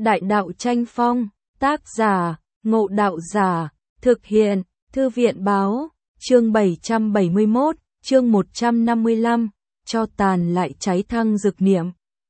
Đại đạo tranh phong, tác giả, Ngộ Đạo Giả, thực hiện, Thư viện báo, chương 771, chương 155, cho tàn lại cháy thăng dược niệm.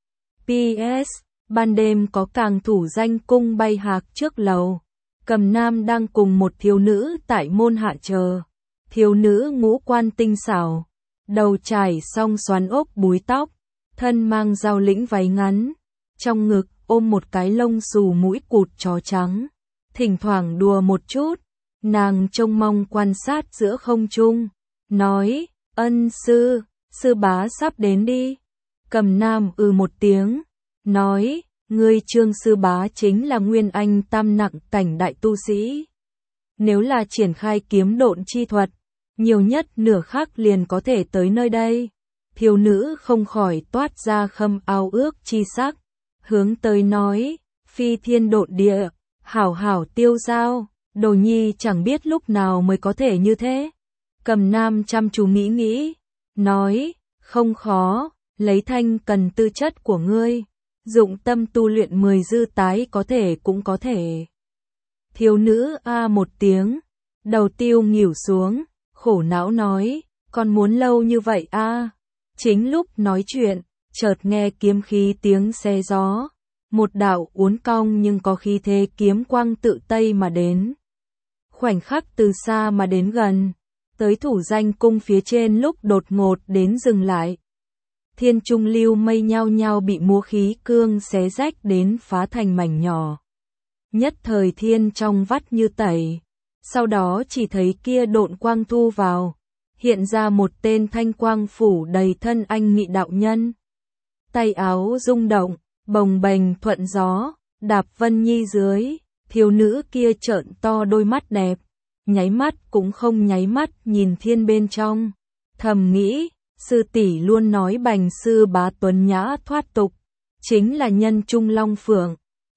PS, ban đêm có càng thủ danh cung bay hạc trước lầu. Cầm Nam đang cùng một thiếu nữ tại môn hạ chờ. Thiếu nữ ngũ quan tinh xảo, đầu trải xong xoắn ốc búi tóc, thân mang dao lĩnh váy ngắn, trong ngực ôm một cái lông xù mũi cụt chó trắng. Thỉnh thoảng đùa một chút, nàng trông mong quan sát giữa không trung, nói, ân sư, sư bá sắp đến đi. Cầm Nam một tiếng, nói, ngươi Trương sư bá chính là nguyên anh tam nặng cảnh đại tu sĩ. Nếu là triển khai kiếm độn chi thuật, nhiều nhất nửa khắc liền có thể tới nơi đây. Thiếu nữ không khỏi toát ra khâm ao ước chi sắc, hướng tới nói, phi thiên độn địa, hảo hảo tiêu dao, đồ nhi chẳng biết lúc nào mới có thể như thế. Cầm Nam chăm chú nghĩ, nói, không khó, lấy thanh cần tư chất của ngươi, dụng tâm tu luyện 10 dư tái có thể cũng có thể. Thiếu nữ một tiếng, đầu tiêu nghỉu xuống, khổ não nói, còn muốn lâu như vậy Chính lúc nói chuyện, chợt nghe kiếm khí tiếng xe gió, một đạo uốn cong nhưng có khí thế kiếm quang tự tây mà đến. Khoảnh khắc từ xa mà đến gần, tới thủ danh cung phía trên lúc đột ngột đến dừng lại. Thiên trung lưu mây nhao nhao bị múa khí cương xé rách đến phá thành mảnh nhỏ. Nhất thời thiên trong vắt như tẩy, sau đó chỉ thấy kia độn quang thu vào, hiện ra một tên thanh quang phủ đầy thân anh nghị đạo nhân. Tay áo rung động, bồng bềnh thuận gió, đạp Vân Nhi dưới, thiếu nữ kia trợn to đôi mắt đẹp, nháy mắt cũng không nháy mắt nhìn thiên bên trong, thầm nghĩ, sư tỷ luôn nói bành sư bá tuấn nhã thoát tục, chính là nhân trung long phượng.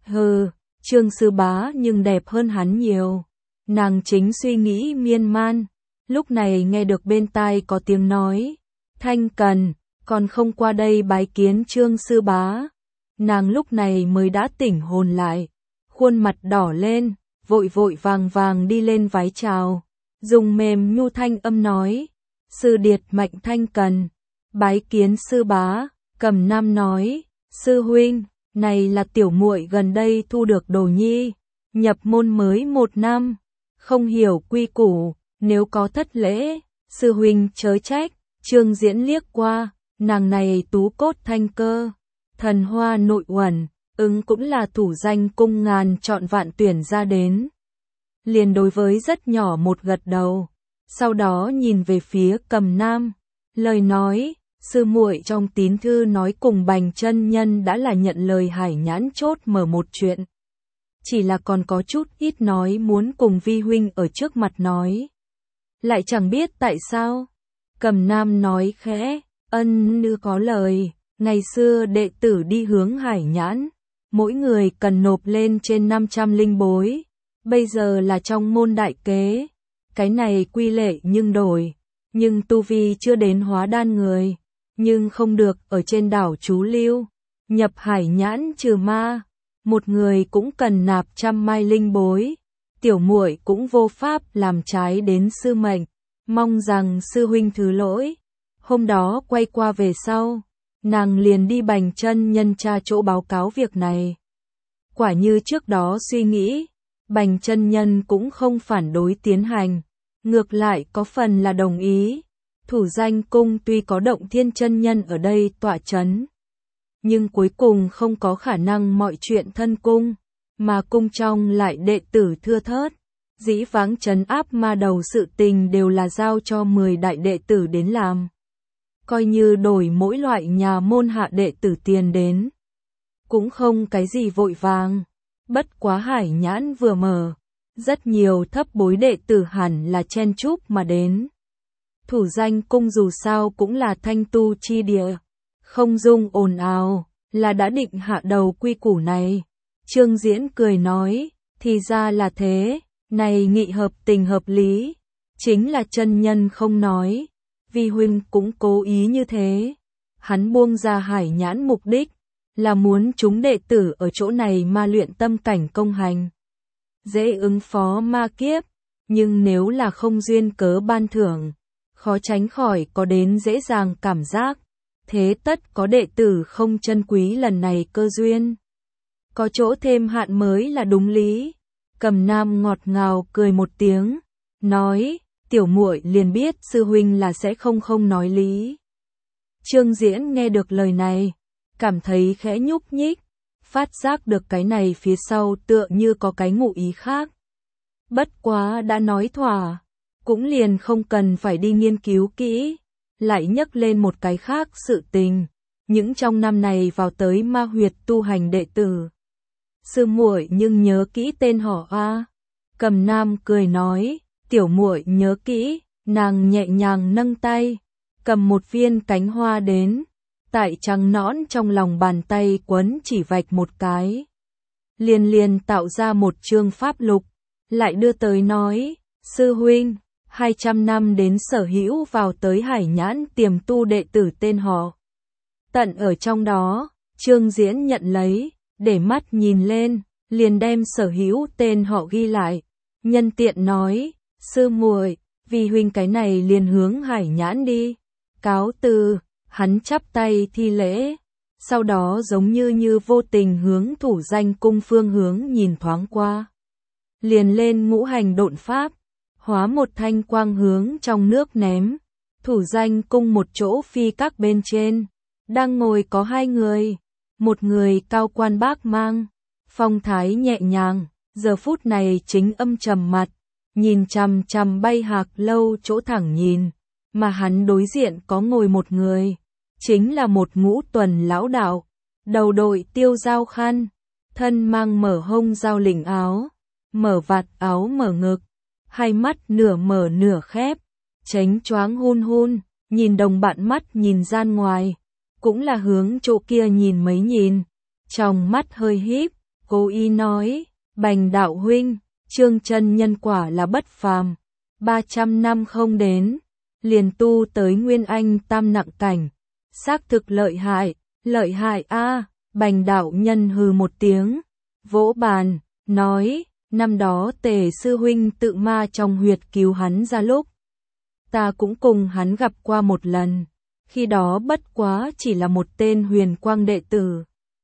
Trương sư bá nhưng đẹp hơn hắn nhiều. Nàng chính suy nghĩ miên man, lúc này nghe được bên tai có tiếng nói, Thanh Cần, còn không qua đây bái kiến Trương sư bá. Nàng lúc này mới đã tỉnh hồn lại, khuôn mặt đỏ lên, vội vội vàng vàng đi lên vái chào, dùng mềm nhu thanh âm nói, sư điệt mạnh Thanh Cần, bái kiến sư bá. Cầm Nam nói, sư huynh, này là tiểu muội gần đây thu được đồ nhi, nhập môn mới 1 năm, không hiểu quy củ, nếu có thất lễ, sư huynh chớ trách. Trương Diễn liếc qua, nàng này tú cốt thanh cơ, thần hoa nội uẩn, cũng là thủ danh cung ngàn chọn vạn tuyển ra đến. Liền đối với rất nhỏ một gật đầu, sau đó nhìn về phía Cầm Nam, lời nói, sư muội trong tín thư nói cùng Bành chân nhân đã là nhận lời Hải Nhãn chốt mở một chuyện. Chỉ là còn có chút ít nói muốn cùng vi huynh ở trước mặt nói. Lại chẳng biết tại sao. Cầm Nam nói khẽ, nữ có lời, ngày xưa đệ tử đi hướng Hải Nhãn, mỗi người cần nộp lên trên 500 linh bối, bây giờ là trong môn đại kế, cái này quy lệ nhưng đổi, nhưng tu vi chưa đến hóa đan người, nhưng không được ở trên đảo trú lưu, nhập Hải Nhãn trừ ma, một người cũng cần nạp 100 mai linh bối, tiểu muội cũng vô pháp làm trái đến sư mệnh, mong rằng sư huynh thứ lỗi. Hôm đó quay qua về sau, nàng liền đi Bành chân nhân tra chỗ báo cáo việc này. Quả như trước đó suy nghĩ, Bành chân nhân cũng không phản đối tiến hành, ngược lại có phần là đồng ý. Thủ danh cung tuy có Động Thiên chân nhân ở đây tọa chấn, nhưng cuối cùng không có khả năng mọi chuyện thân cung, mà cung trong lại đệ tử thưa thớt, dĩ vãng trấn áp ma đầu sự tình đều là giao cho 10 đại đệ tử đến làm. Coi như đổi mỗi loại nhà môn hạ đệ tử tiền đến, cũng không cái gì vội vàng, bất quá Hải Nhãn vừa mở, rất nhiều thấp bối đệ tử hẳn là chen chúc mà đến. Thủ danh cung dù sao cũng là thanh tu chi địa, không dung ồn ào, là đã định hạ đầu quy củ này. Trương Diễn cười nói, thì ra là thế, này nghị hợp tình hợp lý, chính là chân nhân không nói, vi huynh cũng cố ý như thế. Hắn buông ra Hải Nhãn mục đích, là muốn chúng đệ tử ở chỗ này ma luyện tâm cảnh công hành. Dễ ứng phó ma kiếp, nhưng nếu là không duyên cớ ban thưởng, khó tránh khỏi có đến dễ dàng cảm giác, thế tất có đệ tử không trân quý lần này cơ duyên. Có chỗ thêm hạn mới là đúng lý. Cầm Nam ngọt ngào cười một tiếng, nói, tiểu muội liền biết sư huynh là sẽ không nói lý. Trương Diễn nghe được lời này, cảm thấy khẽ nhúc nhích, phát giác được cái này phía sau tựa như có cái ngụ ý khác. Bất quá đã nói thỏa, cũng liền không cần phải đi nghiên cứu kỹ, lại nhắc lên một cái khác sự tình, những trong năm này vào tới ma huyệt tu hành đệ tử. Sư muội nhưng nhớ kỹ tên họ a? Cầm Nam cười nói, tiểu muội nhớ kỹ, nàng nhẹ nhàng nâng tay, cầm một viên cánh hoa đến, tại trắng nõn trong lòng bàn tay quấn chỉ vạch một cái. Liền tạo ra một chương pháp lục, lại đưa tới nói, sư huynh, 200 năm đến sở hữu vào tới Hải Nhãn tiềm tu đệ tử tên họ. Tận ở trong đó, Trương Diễn nhận lấy, để mắt nhìn lên, liền đem sở hữu tên họ ghi lại, nhân tiện nói, sư muội, vì huynh cái này liền hướng Hải Nhãn đi. Cáo từ, hắn chắp tay thi lễ, sau đó giống như vô tình hướng Thủ Danh Cung phương hướng nhìn thoáng qua. Liền lên ngũ hành độn pháp, hóa một thanh quang hướng trong nước ném. Thủ Danh Cung một chỗ phi các bên trên, đang ngồi có hai người, một người cao quan bác mang, phong thái nhẹ nhàng, giờ phút này chính âm trầm mặt, nhìn chằm chằm bay hạc lâu chỗ thẳng nhìn, mà hắn đối diện có ngồi một người, chính là một ngũ tuần lão đạo, đầu đội tiêu dao khăn, thân mang mở hông dao lĩnh áo, mở vạt áo mở ngực, hai mắt nửa mở nửa khép, chánh choáng hun, nhìn đồng bạn mắt nhìn gian ngoài, cũng là hướng chỗ kia nhìn mấy nhìn, trong mắt hơi híp, cố ý nói, Bành đạo huynh, Trương chân nhân quả là bất phàm, 300 năm không đến, liền tu tới Nguyên Anh tam nặng cảnh, xác thực lợi hại a. Bành đạo nhân hừ một tiếng, vỗ bàn, nói, năm đó Tề sư huynh tự ma trong huyệt cứu hắn ra lúc, ta cũng cùng hắn gặp qua một lần, khi đó bất quá chỉ là một tên huyền quang đệ tử.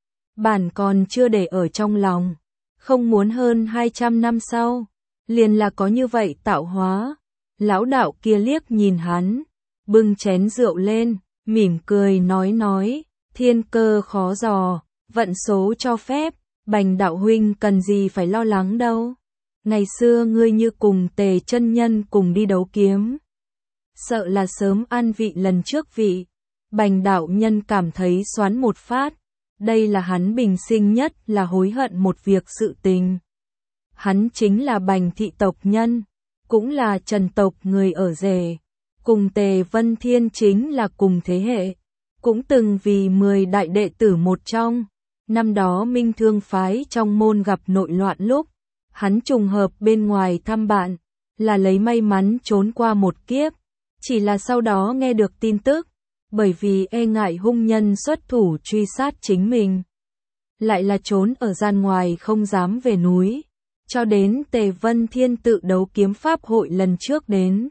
Bản còn chưa để ở trong lòng, không muốn hơn 200 năm sau, liền là có như vậy tạo hóa. Lão đạo kia liếc nhìn hắn, bưng chén rượu lên, mỉm cười nói, thiên cơ khó dò, vận số cho phép, Bành đạo huynh cần gì phải lo lắng đâu. Ngày xưa ngươi như cùng Tề chân nhân cùng đi đấu kiếm, sợ là sớm an vị lần trước vị. Bành đạo nhân cảm thấy xoắn một phát, đây là hắn bình sinh nhất là hối hận một việc sự tình. Hắn chính là Bành thị tộc nhân, cũng là Trần tộc người ở rể, cùng Tề Vân Thiên chính là cùng thế hệ, cũng từng vì 10 đại đệ tử một trong. Năm đó Minh Thương phái trong môn gặp nội loạn lúc, hắn trùng hợp bên ngoài thăm bạn, là lấy may mắn trốn qua một kiếp, chỉ là sau đó nghe được tin tức, bởi vì e ngại hung nhân xuất thủ truy sát chính mình, lại là trốn ở gian ngoài không dám về núi, cho đến Tề Vân Thiên tự đấu kiếm pháp hội lần trước đến,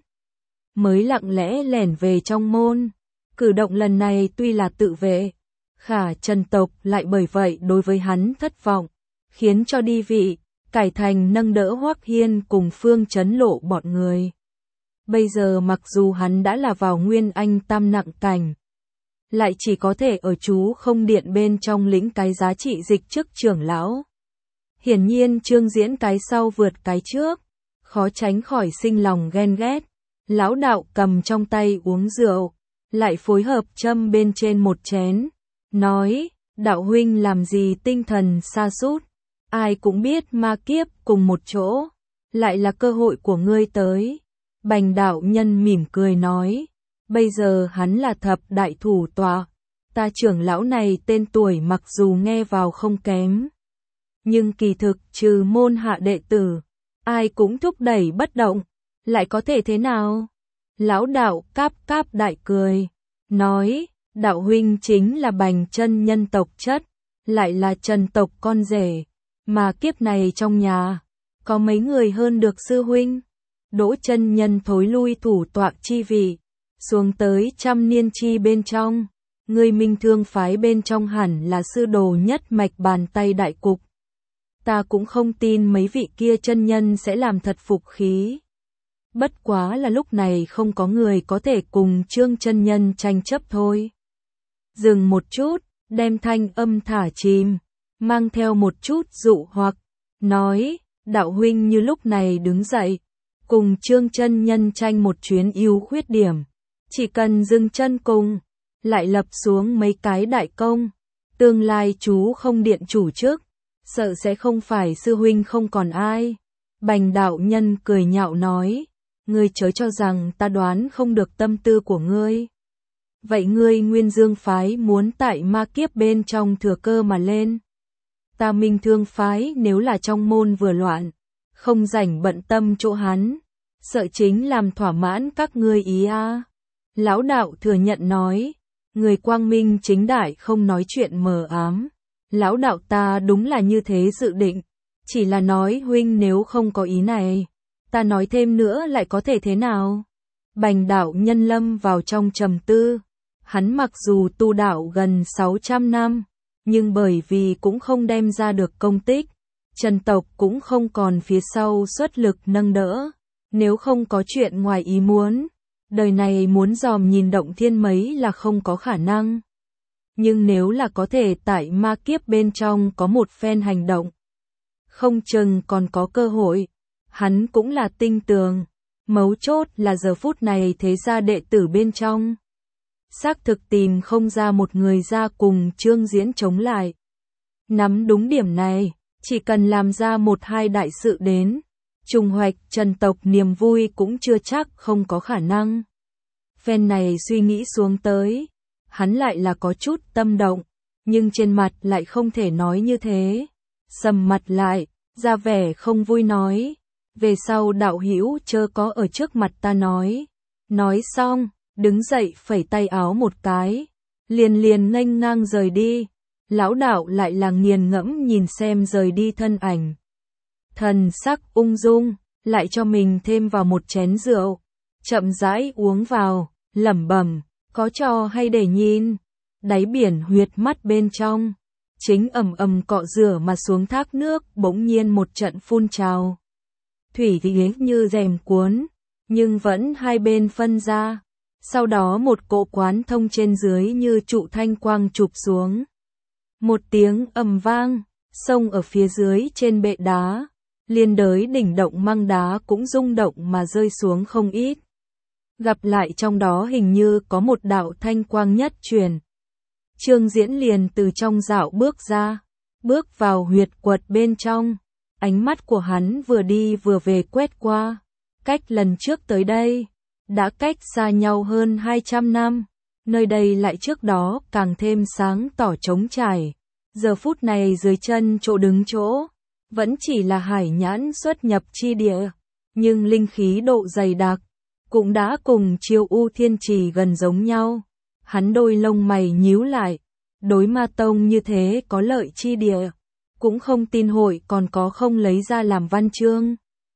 mới lặng lẽ lẻn về trong môn. Cử động lần này tuy là tự vệ, khả Trần tộc lại bởi vậy đối với hắn thất vọng, khiến cho đi vị, cải thành nâng đỡ Hoắc Hiên cùng Phương Chấn Lộ bọn người. Bây giờ mặc dù hắn đã là vào Nguyên Anh tam nặng cảnh, lại chỉ có thể ở chú không điện bên trong lĩnh cái giá trị dịch chức trưởng lão. Hiển nhiên Trương Diễn cái sau vượt cái trước, khó tránh khỏi sinh lòng ghen ghét. Lão đạo cầm trong tay uống rượu, lại phối hợp châm bên trên một chén, nói, đạo huynh làm gì tinh thần sa sút, ai cũng biết ma kiếp cùng một chỗ, lại là cơ hội của ngươi tới. Bành đạo nhân mỉm cười nói, bây giờ hắn là thập đại thủ tọa, ta trưởng lão này tên tuổi mặc dù nghe vào không kém, nhưng kỳ thực trừ môn hạ đệ tử, ai cũng thúc đẩy bất động, lại có thể thế nào? Lão đạo cáp đại cười, nói, đạo huynh chính là Bành chân nhân tộc chất, lại là Trần tộc con rể, mà kiếp này trong nhà, có mấy người hơn được sư huynh. Đỗ chân nhân thối lui thủ tọa chi vị, xuống tới trăm niên chi bên trong, người Minh Thương phái bên trong hẳn là sư đồ nhất mạch bàn tay đại cục. Ta cũng không tin mấy vị kia chân nhân sẽ làm thật phục khí. Bất quá là lúc này không có người có thể cùng Trương chân nhân tranh chấp thôi. Dừng một chút, đem thanh âm thả chìm, mang theo một chút dụ hoặc, nói, đạo huynh như lúc này đứng dậy, cùng Trương chân nhân tranh một chuyến ưu khuyết điểm, chỉ cần dừng chân cùng, lại lập xuống mấy cái đại công, tương lai chú không điện chủ trước, sợ sẽ không phải sư huynh không còn ai. Bành đạo nhân cười nhạo nói, ngươi chớ cho rằng ta đoán không được tâm tư của ngươi. Vậy ngươi Nguyên Dương phái muốn tại ma kiếp bên trong thừa cơ mà lên. Ta Minh Thương phái nếu là trong môn vừa loạn, không rảnh bận tâm chỗ hắn, sợ chính làm thỏa mãn các ngươi ý a. Lão đạo thừa nhận nói, người quang minh chính đại không nói chuyện mờ ám. Lão đạo ta đúng là như thế dự định, chỉ là nói huynh nếu không có ý này, ta nói thêm nữa lại có thể thế nào? Bành đạo nhân lâm vào trong trầm tư, hắn mặc dù tu đạo gần 600 năm, nhưng bởi vì cũng không đem ra được công tích, Trần tộc cũng không còn phía sau xuất lực nâng đỡ, nếu không có chuyện ngoài ý muốn, đời này muốn dòm nhìn động thiên mấy là không có khả năng. Nhưng nếu là có thể tại ma kiếp bên trong có một phen hành động, không chừng còn có cơ hội, hắn cũng là tinh tường, mấu chốt là giờ phút này thế gia đệ tử bên trong. Xác thực tìm không ra một người ra cùng Trương Diễn chống lại. Nắm đúng điểm này, chỉ cần làm ra một hai đại sự đến, trùng hoạch Trần tộc niềm vui cũng chưa chắc không có khả năng. Phen này suy nghĩ xuống tới, hắn lại là có chút tâm động, nhưng trên mặt lại không thể nói như thế. Sầm mặt lại, ra vẻ không vui nói, về sau đạo hữu chớ có ở trước mặt ta nói. Nói xong, đứng dậy phẩy tay áo một cái, liền nghênh ngang rời đi. Lão đạo lại là nghiền ngẫm nhìn xem rời đi thân ảnh. Thần sắc ung dung, lại cho mình thêm vào một chén rượu, chậm rãi uống vào, lẩm bẩm, có trò hay để nhìn. Đáy biển huyệt mắt bên trong, chính ầm ầm cọ rửa mà xuống thác nước bỗng nhiên một trận phun trào. Thủy thì như rèm cuốn, nhưng vẫn hai bên phân ra. Sau đó một cỗ quán thông trên dưới như trụ thanh quang chụp xuống. Một tiếng ầm vang, sông ở phía dưới trên bệ đá, liên đới đỉnh động măng đá cũng rung động mà rơi xuống không ít. Gặp lại trong đó hình như có một đạo thanh quang nhất truyền. Trương Diễn liền từ trong dạo bước ra, bước vào huyệt quật bên trong, ánh mắt của hắn vừa đi vừa về quét qua, cách lần trước tới đây, đã cách xa nhau hơn 200 năm, nơi đây lại trước đó càng thêm sáng tỏ trống trải, giờ phút này dưới chân chỗ đứng chỗ, vẫn chỉ là hải nhãn xuất nhập chi địa, nhưng linh khí độ dày đặc, cũng đã cùng Chiêu U Thiên Trì gần giống nhau. Hắn đôi lông mày nhíu lại, đối Ma Tông như thế có lợi chi địa, cũng không tin hội còn có không lấy ra làm văn chương.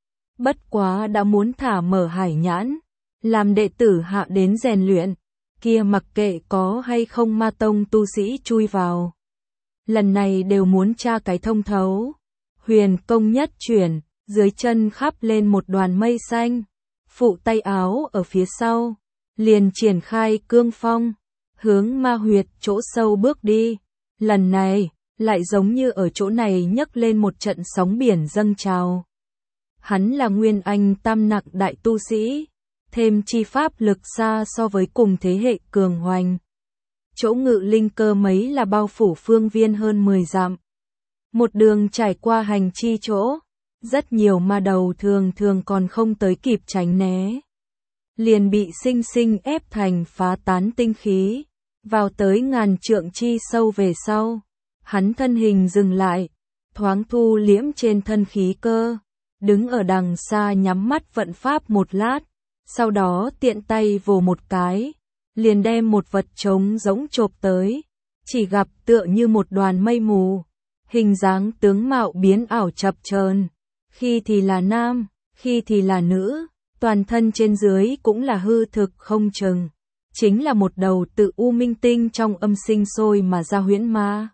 Bất quá đã muốn thả mở hải nhãn, làm đệ tử hạ đến rèn luyện, kia mặc kệ có hay không Ma Tông tu sĩ chui vào. Lần này đều muốn tra cái thông thấu. Huyền công nhất chuyển, dưới chân khắp lên một đoàn mây xanh, phụ tay áo ở phía sau, liền triển khai cương phong, hướng ma huyệt chỗ sâu bước đi. Lần này, lại giống như ở chỗ này nhấc lên một trận sóng biển dâng trào. Hắn là Nguyên Anh tam nặng đại tu sĩ, thêm chi pháp lực xa so với cùng thế hệ cường hoành. Chỗ ngự linh cơ mấy là bao phủ phương viên hơn 10 dặm. Một đường trải qua hành chi chỗ, rất nhiều ma đầu thường còn không tới kịp tránh né. Liền bị sinh sinh ép thành phá tán tinh khí, vào tới ngàn trượng chi sâu về sau. Hắn thân hình dừng lại, thoáng thu liễm trên thân khí cơ, đứng ở đằng xa nhắm mắt vận pháp một lát, sau đó tiện tay vồ một cái, liền đem một vật trống rỗng chộp tới, chỉ gặp tựa như một đoàn mây mù, hình dáng tướng mạo biến ảo chập chờn, khi thì là nam, khi thì là nữ, toàn thân trên dưới cũng là hư thực không chừng, chính là một đầu tự u minh tinh trong âm sinh sôi mà ra huyễn ma.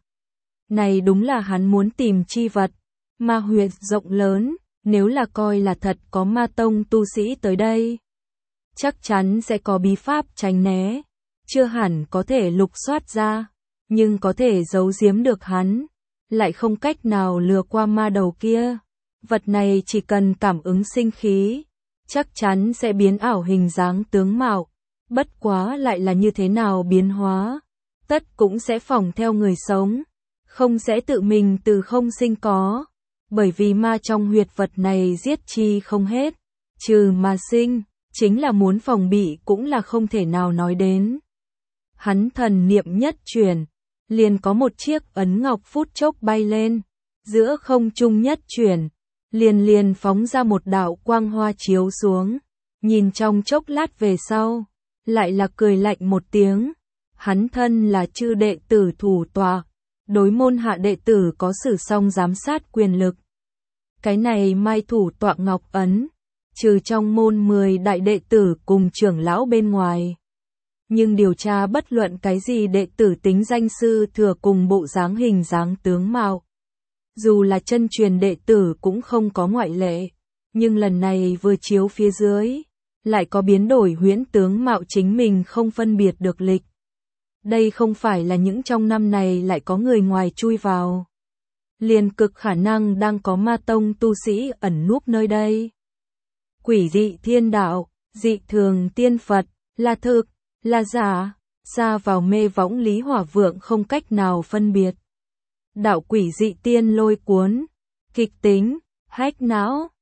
Này đúng là hắn muốn tìm chi vật, ma huyệt rộng lớn, nếu là coi là thật có ma tông tu sĩ tới đây, chắc chắn sẽ có bí pháp tránh né, chưa hẳn có thể lục soát ra, nhưng có thể giấu giếm được hắn, lại không cách nào lừa qua ma đầu kia. Vật này chỉ cần cảm ứng sinh khí, chắc chắn sẽ biến ảo hình dáng tướng mạo, bất quá lại là như thế nào biến hóa, tất cũng sẽ phỏng theo người sống, không sẽ tự mình từ không sinh có, bởi vì ma trong huyệt vật này giết chi không hết, trừ mà sinh, chính là muốn phòng bị cũng là không thể nào nói đến. Hắn thần niệm nhất chuyển, liền có một chiếc ấn ngọc phút chốc bay lên, giữa không trung nhất chuyển, liền phóng ra một đạo quang hoa chiếu xuống, nhìn trong chốc lát về sau, lại là cười lạnh một tiếng, hắn thân là chư đệ tử thủ tọa, đối môn hạ đệ tử có sử song giám sát quyền lực. Cái này mai thủ tọa ngọc ấn, trừ trong môn 10 đại đệ tử cùng trưởng lão bên ngoài. Nhưng điều tra bất luận cái gì đệ tử tính danh sư thừa cùng bộ dáng hình dáng tướng mạo. Dù là chân truyền đệ tử cũng không có ngoại lệ, nhưng lần này vừa chiếu phía dưới, lại có biến đổi huyễn tướng mạo chính mình không phân biệt được lịch. Đây không phải là những trong năm này lại có người ngoài chui vào. Liền cực khả năng đang có ma tông tu sĩ ẩn núp nơi đây. Quỷ dị thiên đạo, dị thường tiên Phật, là thực, là giả, xa vào mê võng Lý Hỏa Vượng không cách nào phân biệt. Đạo quỷ dị tiên lôi cuốn, kịch tính, hách não.